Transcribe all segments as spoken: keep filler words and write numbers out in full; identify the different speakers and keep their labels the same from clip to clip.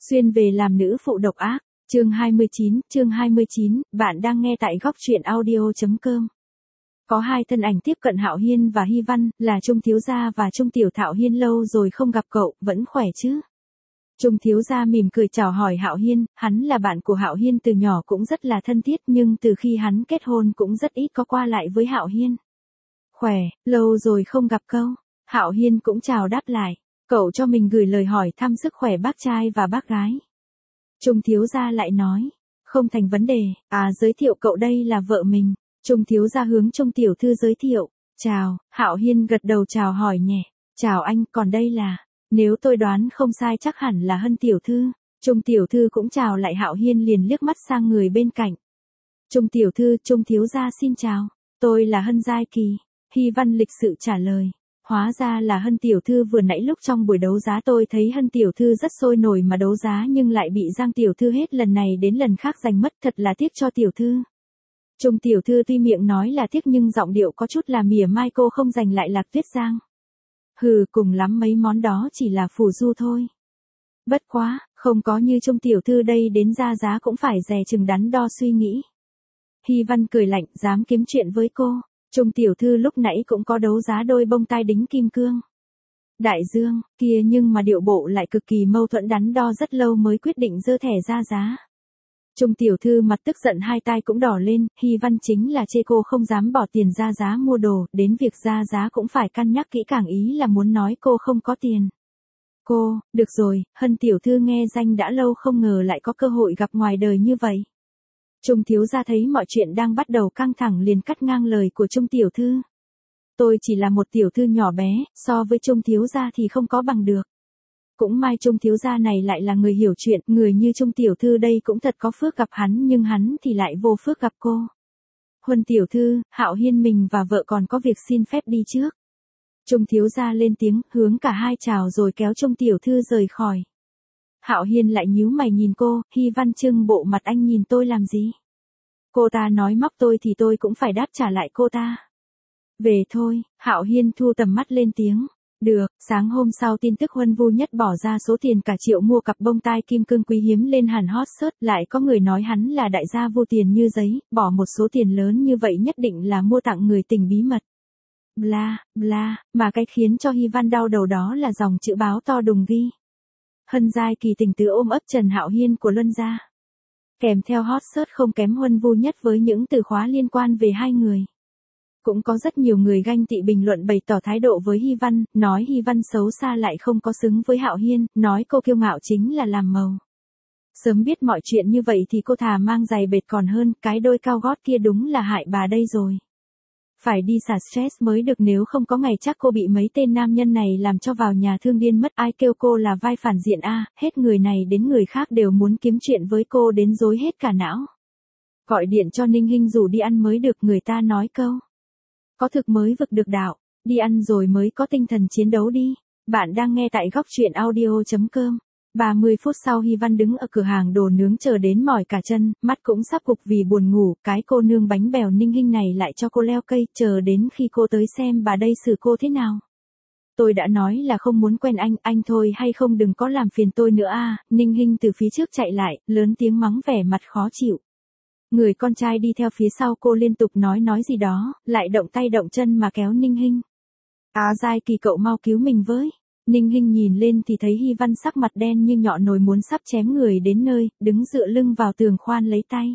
Speaker 1: Xuyên về làm nữ phụ độc ác, chương hai mươi chín, chương hai mươi chín, bạn đang nghe tại góc truyện audio chấm com. Có hai thân ảnh tiếp cận Hạo Hiên và Hy Văn, là Trung thiếu gia và Trung tiểu Thạo Hiên, lâu rồi không gặp cậu, vẫn khỏe chứ? Trung thiếu gia mỉm cười chào hỏi Hạo Hiên, hắn là bạn của Hạo Hiên từ nhỏ cũng rất là thân thiết, nhưng từ khi hắn kết hôn cũng rất ít có qua lại với Hạo Hiên. Khỏe, lâu rồi không gặp câu. Hạo Hiên cũng chào đáp lại. Cậu cho mình gửi lời hỏi thăm sức khỏe bác trai và bác gái. Trung thiếu gia lại nói, không thành vấn đề, à giới thiệu cậu đây là vợ mình. Trung thiếu gia hướng Trung tiểu thư giới thiệu. Chào, Hạo Hiên gật đầu chào hỏi nhẹ. Chào anh, còn đây là, nếu tôi đoán không sai chắc hẳn là Hân tiểu thư. Trung tiểu thư cũng chào lại Hạo Hiên, liền liếc mắt sang người bên cạnh. Trung tiểu thư, Trung thiếu gia xin chào, tôi là Hân Giai Kỳ. Hy Văn lịch sự trả lời. Hóa ra là Hân tiểu thư, vừa nãy lúc trong buổi đấu giá tôi thấy Hân tiểu thư rất sôi nổi mà đấu giá nhưng lại bị Giang tiểu thư hết lần này đến lần khác giành mất, thật là tiếc cho tiểu thư. Trung tiểu thư tuy miệng nói là tiếc nhưng giọng điệu có chút là mỉa mai, cô không giành lại Lạc Tuyết Giang. Hừ, cùng lắm mấy món đó chỉ là phù du thôi. Bất quá, không có như Trung tiểu thư đây đến ra giá cũng phải dè chừng đắn đo suy nghĩ. Hy Văn cười lạnh, dám kiếm chuyện với cô. Trung tiểu thư lúc nãy cũng có đấu giá đôi bông tai đính kim cương. Đại dương, kia nhưng mà điệu bộ lại cực kỳ mâu thuẫn, đắn đo rất lâu mới quyết định giơ thẻ ra giá. Trung tiểu thư mặt tức giận, hai tai cũng đỏ lên, Hy Văn chính là chê cô không dám bỏ tiền ra giá mua đồ, đến việc ra giá cũng phải cân nhắc kỹ càng, ý là muốn nói cô không có tiền. Cô, được rồi, Hân tiểu thư nghe danh đã lâu, không ngờ lại có cơ hội gặp ngoài đời như vậy. Trung thiếu gia thấy mọi chuyện đang bắt đầu căng thẳng liền cắt ngang lời của Trung tiểu thư. Tôi chỉ là một tiểu thư nhỏ bé, so với Trung thiếu gia thì không có bằng được. Cũng may Trung thiếu gia này lại là người hiểu chuyện, người như Trung tiểu thư đây cũng thật có phước gặp hắn, nhưng hắn thì lại vô phước gặp cô. Huân tiểu thư, Hạo Hiên mình và vợ còn có việc xin phép đi trước. Trung thiếu gia lên tiếng, hướng cả hai chào rồi kéo Trung tiểu thư rời khỏi. Hạo Hiên lại nhíu mày nhìn cô, Hy Văn trưng bộ mặt, anh nhìn tôi làm gì? Cô ta nói móc tôi thì tôi cũng phải đáp trả lại cô ta. Về thôi, Hạo Hiên thu tầm mắt lên tiếng. Được, sáng hôm sau tin tức Huân Vu Nhất bỏ ra số tiền cả triệu mua cặp bông tai kim cương quý hiếm lên hẳn hot search, lại có người nói hắn là đại gia vô tiền như giấy, bỏ một số tiền lớn như vậy nhất định là mua tặng người tình bí mật. Bla, bla, mà cái khiến cho Hy Văn đau đầu đó là dòng chữ báo to đùng ghi. Hân Giai Kỳ tình tứ ôm ấp Trần Hạo Hiên của Luân gia. Kèm theo hot search không kém Huân Vu Nhất với những từ khóa liên quan về hai người. Cũng có rất nhiều người ganh tị bình luận bày tỏ thái độ với Hy Văn, nói Hy Văn xấu xa lại không có xứng với Hạo Hiên, nói cô kiêu ngạo chính là làm màu. Sớm biết mọi chuyện như vậy thì cô thà mang giày bệt còn hơn, cái đôi cao gót kia đúng là hại bà đây rồi. Phải đi xả stress mới được, nếu không có ngày chắc cô bị mấy tên nam nhân này làm cho vào nhà thương điên mất. Ai kêu cô là vai phản diện a, hết người này đến người khác đều muốn kiếm chuyện với cô đến rối hết cả não. Gọi điện cho Ninh Hinh rủ đi ăn mới được, người ta nói câu. Có thực mới vực được đạo, đi ăn rồi mới có tinh thần chiến đấu đi. Bạn đang nghe tại góc truyện audio chấm com. ba mươi phút sau Hy Văn đứng ở cửa hàng đồ nướng chờ đến mỏi cả chân, mắt cũng sắp gục vì buồn ngủ, cái cô nương bánh bèo Ninh Hinh này lại cho cô leo cây, chờ đến khi cô tới xem bà đây xử cô thế nào. Tôi đã nói là không muốn quen anh, anh thôi hay không đừng có làm phiền tôi nữa a. Ninh Hinh từ phía trước chạy lại, lớn tiếng mắng vẻ mặt khó chịu. Người con trai đi theo phía sau cô liên tục nói nói gì đó, lại động tay động chân mà kéo Ninh Hinh. À Giai Kỳ, cậu mau cứu mình với. Ninh Hinh nhìn lên thì thấy Hy Văn sắc mặt đen như nhọ nồi muốn sắp chém người đến nơi, đứng dựa lưng vào tường khoan lấy tay.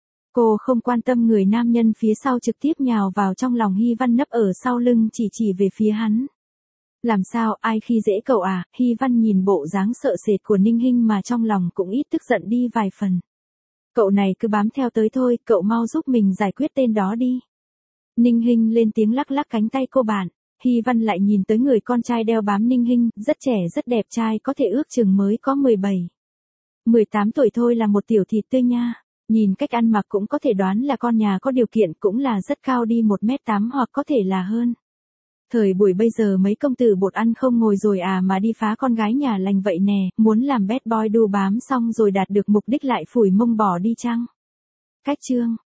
Speaker 1: Cô không quan tâm người nam nhân phía sau trực tiếp nhào vào trong lòng Hy Văn nấp ở sau lưng chỉ chỉ về phía hắn. Làm sao, ai khi dễ cậu à? Hy Văn nhìn bộ dáng sợ sệt của Ninh Hinh mà trong lòng cũng ít tức giận đi vài phần. Cậu này cứ bám theo tới thôi, cậu mau giúp mình giải quyết tên đó đi. Ninh Hinh lên tiếng lắc lắc cánh tay cô bạn. Hy Văn lại nhìn tới người con trai đeo bám Ninh Hinh, rất trẻ rất đẹp trai, có thể ước chừng mới có mười bảy, mười tám tuổi thôi, là một tiểu thịt tươi nha. Nhìn cách ăn mặc cũng có thể đoán là con nhà có điều kiện, cũng là rất cao, đi một mét tám hoặc có thể là hơn. Thời buổi bây giờ mấy công tử bột ăn không ngồi rồi à mà đi phá con gái nhà lành vậy nè, muốn làm bad boy đu bám xong rồi đạt được mục đích lại phủi mông bỏ đi chăng? Cách chương.